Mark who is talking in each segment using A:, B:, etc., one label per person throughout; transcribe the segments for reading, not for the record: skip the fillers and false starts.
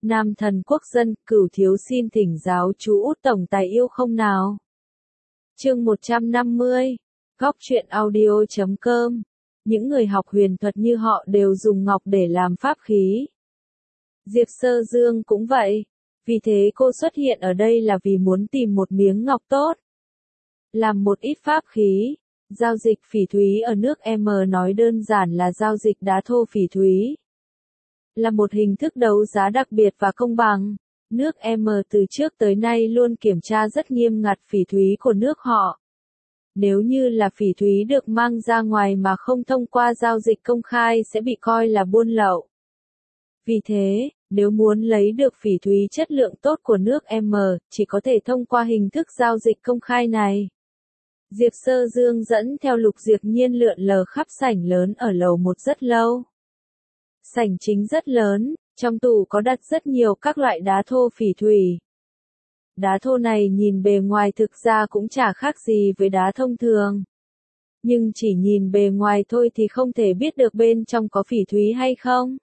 A: Nam thần quốc dân, Cửu thiếu xin thỉnh giáo chú Út tổng tài yêu không nào. Chương 150. Góc truyện audio.com. Những người học huyền thuật như họ đều dùng ngọc để làm pháp khí. Diệp Sơ Dương cũng vậy. Vì thế cô xuất hiện ở đây là vì muốn tìm một miếng ngọc tốt. Làm một ít pháp khí. Giao dịch phỉ thúy ở nước M nói đơn giản là giao dịch đá thô phỉ thúy. Là một hình thức đấu giá đặc biệt và công bằng. Nước M từ trước tới nay luôn kiểm tra rất nghiêm ngặt phỉ thúy của nước họ. Nếu như là phỉ thúy được mang ra ngoài mà không thông qua giao dịch công khai sẽ bị coi là buôn lậu. Vì thế, nếu muốn lấy được phỉ thúy chất lượng tốt của nước M, chỉ có thể thông qua hình thức giao dịch công khai này. Diệp Sơ Dương dẫn theo Lục Diệp Nhiên lượn lờ khắp sảnh lớn ở lầu 1 rất lâu. Sảnh chính rất lớn, trong tủ có đặt rất nhiều các loại đá thô phỉ thủy. Đá thô này nhìn bề ngoài thực ra cũng chả khác gì với đá thông thường. Nhưng chỉ nhìn bề ngoài thôi thì không thể biết được bên trong có phỉ thúy hay không.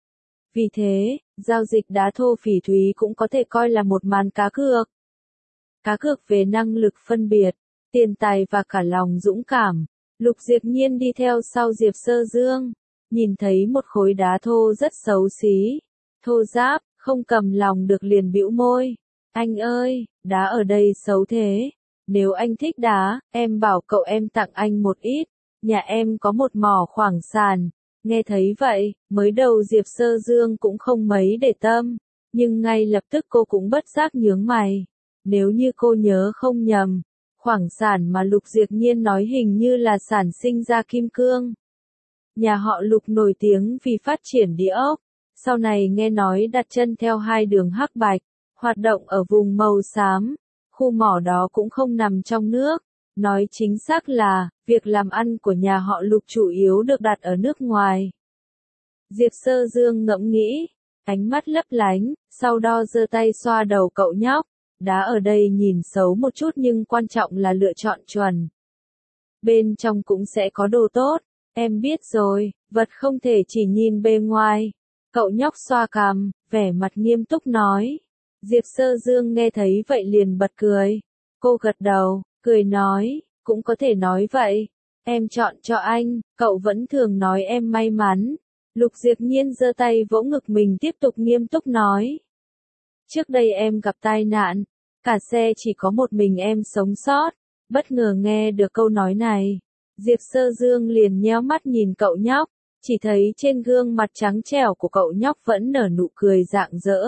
A: Vì thế, giao dịch đá thô phỉ thúy cũng có thể coi là một màn cá cược. Cá cược về năng lực phân biệt, tiền tài và cả lòng dũng cảm. Lục Diệp Nhiên đi theo sau Diệp Sơ Dương. Nhìn thấy một khối đá thô rất xấu xí, thô ráp, không cầm lòng được liền bĩu môi. Anh ơi, đá ở đây xấu thế. Nếu anh thích đá, em bảo cậu em tặng anh một ít. Nhà em có một mỏ khoáng sản. Nghe thấy vậy, mới đầu Diệp Sơ Dương cũng không mấy để tâm. Nhưng ngay lập tức cô cũng bất giác nhướng mày. Nếu như cô nhớ không nhầm, khoáng sản mà Lục Diệp Nhiên nói hình như là sản sinh ra kim cương. Nhà họ Lục nổi tiếng vì phát triển địa ốc, sau này nghe nói đặt chân theo hai đường hắc bạch, hoạt động ở vùng màu xám, khu mỏ đó cũng không nằm trong nước, nói chính xác là, việc làm ăn của nhà họ Lục chủ yếu được đặt ở nước ngoài. Diệp Sơ Dương ngẫm nghĩ, ánh mắt lấp lánh, sau đó giơ tay xoa đầu cậu nhóc, đá ở đây nhìn xấu một chút nhưng quan trọng là lựa chọn chuẩn. Bên trong cũng sẽ có đồ tốt. Em biết rồi, vật không thể chỉ nhìn bề ngoài. Cậu nhóc xoa cằm, vẻ mặt nghiêm túc nói. Diệp Sơ Dương nghe thấy vậy liền bật cười. Cô gật đầu, cười nói, cũng có thể nói vậy. Em chọn cho anh, cậu vẫn thường nói em may mắn. Lục Diệp Nhiên giơ tay vỗ ngực mình tiếp tục nghiêm túc nói. Trước đây em gặp tai nạn, cả xe chỉ có một mình em sống sót. Bất ngờ nghe được câu nói này. Diệp Sơ Dương liền nhéo mắt nhìn cậu nhóc, chỉ thấy trên gương mặt trắng trẻo của cậu nhóc vẫn nở nụ cười rạng rỡ.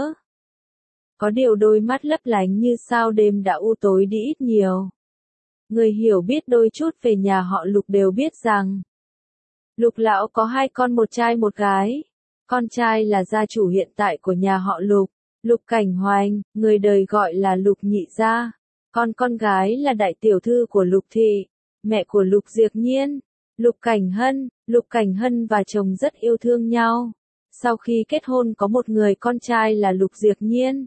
A: Có điều đôi mắt lấp lánh như sao đêm đã u tối đi ít nhiều. Người hiểu biết đôi chút về nhà họ Lục đều biết rằng, Lục lão có hai con một trai một gái. Con trai là gia chủ hiện tại của nhà họ Lục, Lục Cảnh Hoành, người đời gọi là Lục nhị gia. Còn con gái là đại tiểu thư của Lục thị, mẹ của Lục Diệp Nhiên, Lục Cảnh Hân và chồng rất yêu thương nhau. Sau khi kết hôn có một người con trai là Lục Diệp Nhiên.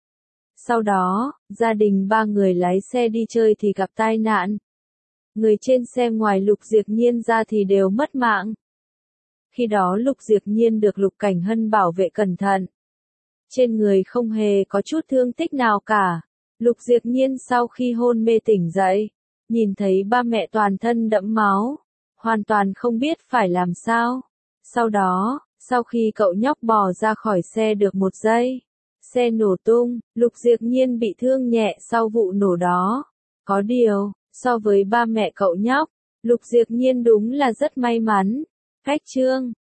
A: Sau đó, gia đình ba người lái xe đi chơi thì gặp tai nạn. Người trên xe ngoài Lục Diệp Nhiên ra thì đều mất mạng. Khi đó Lục Diệp Nhiên được Lục Cảnh Hân bảo vệ cẩn thận. Trên người không hề có chút thương tích nào cả. Lục Diệp Nhiên sau khi hôn mê tỉnh dậy, nhìn thấy ba mẹ toàn thân đẫm máu, hoàn toàn không biết phải làm sao. Sau đó, sau khi cậu nhóc bò ra khỏi xe được một giây, xe nổ tung, Lục Diệp Nhiên bị thương nhẹ sau vụ nổ đó. Có điều, so với ba mẹ cậu nhóc, Lục Diệp Nhiên đúng là rất may mắn. Khách trương,